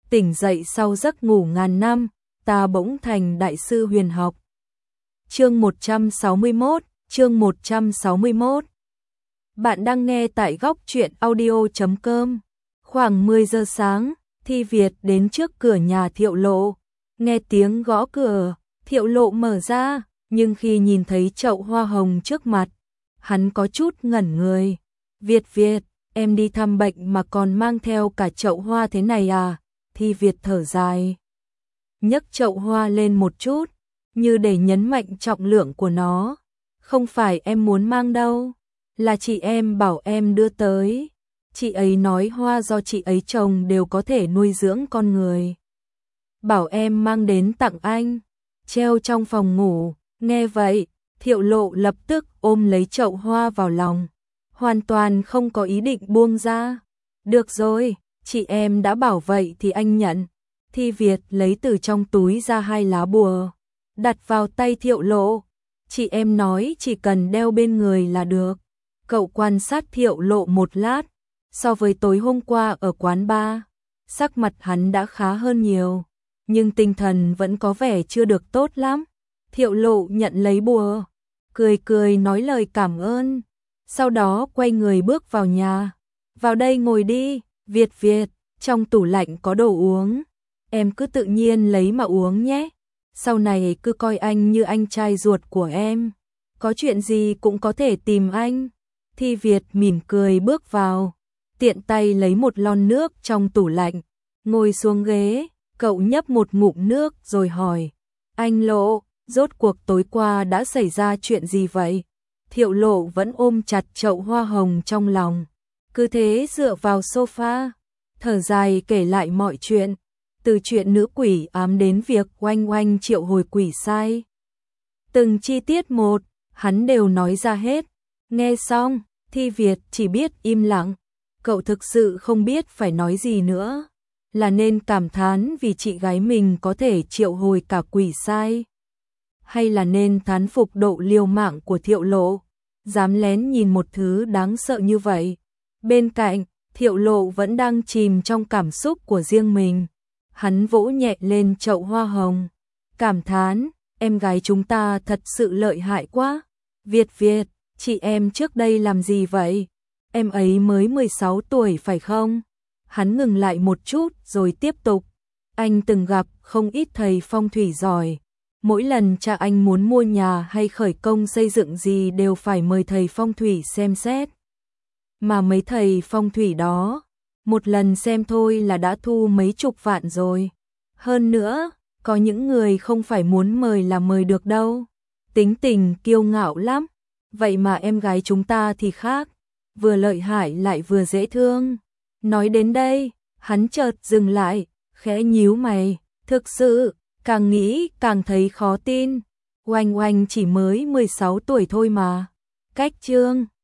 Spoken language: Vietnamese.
tỉnh dậy sau giấc ngủ ngàn năm, ta bỗng thành đại sư huyền học. Chương 161. Bạn đang nghe tại góc truyện audio.com. Khoảng 10 giờ sáng, Thi Việt đến trước cửa nhà Thiệu Lộ. Nghe tiếng gõ cửa, Thiệu Lộ mở ra, nhưng khi nhìn thấy chậu hoa hồng trước mặt, hắn có chút ngẩn người. Việt, em đi thăm bệnh mà còn mang theo cả chậu hoa thế này à? Thi Việt thở dài, nhấc chậu hoa lên một chút, như để nhấn mạnh trọng lượng của nó. Không phải em muốn mang đâu, là chị em bảo em đưa tới. Chị ấy nói hoa do chị ấy trồng đều có thể nuôi dưỡng con người. Bảo em mang đến tặng anh, treo trong phòng ngủ. Nghe vậy, Thiệu Lộ lập tức ôm lấy chậu hoa vào lòng, hoàn toàn không có ý định buông ra. Được rồi, chị em đã bảo vậy thì anh nhận. Thi Việt lấy từ trong túi ra 2 lá bùa, đặt vào tay Thiệu Lộ. Chị em nói chỉ cần đeo bên người là được. Cậu quan sát Thiệu Lộ một lát, so với tối hôm qua ở quán bar, sắc mặt hắn đã khá hơn nhiều, nhưng tinh thần vẫn có vẻ chưa được tốt lắm. Thiệu Lộ nhận lấy bùa, cười nói lời cảm ơn, sau đó quay người bước vào nhà. Vào đây ngồi đi, Việt, trong tủ lạnh có đồ uống, em cứ tự nhiên lấy mà uống nhé. Sau này cứ coi anh như anh trai ruột của em, có chuyện gì cũng có thể tìm anh. Thi Việt mỉm cười bước vào, tiện tay lấy một lon nước trong tủ lạnh, ngồi xuống ghế, cậu nhấp một ngụm nước rồi hỏi, anh Lộ, rốt cuộc tối qua đã xảy ra chuyện gì vậy? Thiệu Lộ vẫn ôm chặt chậu hoa hồng trong lòng, cứ thế dựa vào sofa, thở dài kể lại mọi chuyện, từ chuyện nữ quỷ ám đến việc oanh triệu hồi quỷ sai. Từng chi tiết một, hắn đều nói ra hết. Nghe xong, Thi Việt chỉ biết im lặng, cậu thực sự không biết phải nói gì nữa, là nên cảm thán vì chị gái mình có thể triệu hồi cả quỷ sai, hay là nên thán phục độ liều mạng của Thiệu Lộ, dám lén nhìn một thứ đáng sợ như vậy. Bên cạnh, Thiệu Lộ vẫn đang chìm trong cảm xúc của riêng mình. Hắn vỗ nhẹ lên chậu hoa hồng, cảm thán, em gái chúng ta thật sự lợi hại quá. Việt, chị em trước đây làm gì vậy? Em ấy mới 16 tuổi phải không? Hắn ngừng lại một chút rồi tiếp tục. Anh từng gặp không ít thầy phong thủy giỏi. Mỗi lần cha anh muốn mua nhà hay khởi công xây dựng gì đều phải mời thầy phong thủy xem xét. Mà mấy thầy phong thủy đó, một lần xem thôi là đã thu mấy chục vạn rồi. Hơn nữa, có những người không phải muốn mời là mời được đâu. Tính tình kiêu ngạo lắm. Vậy mà em gái chúng ta thì khác, vừa lợi hại lại vừa dễ thương. Nói đến đây, hắn chợt dừng lại, khẽ nhíu mày. Thực sự, càng nghĩ càng thấy khó tin. Oanh chỉ mới 16 tuổi thôi mà. Cách chương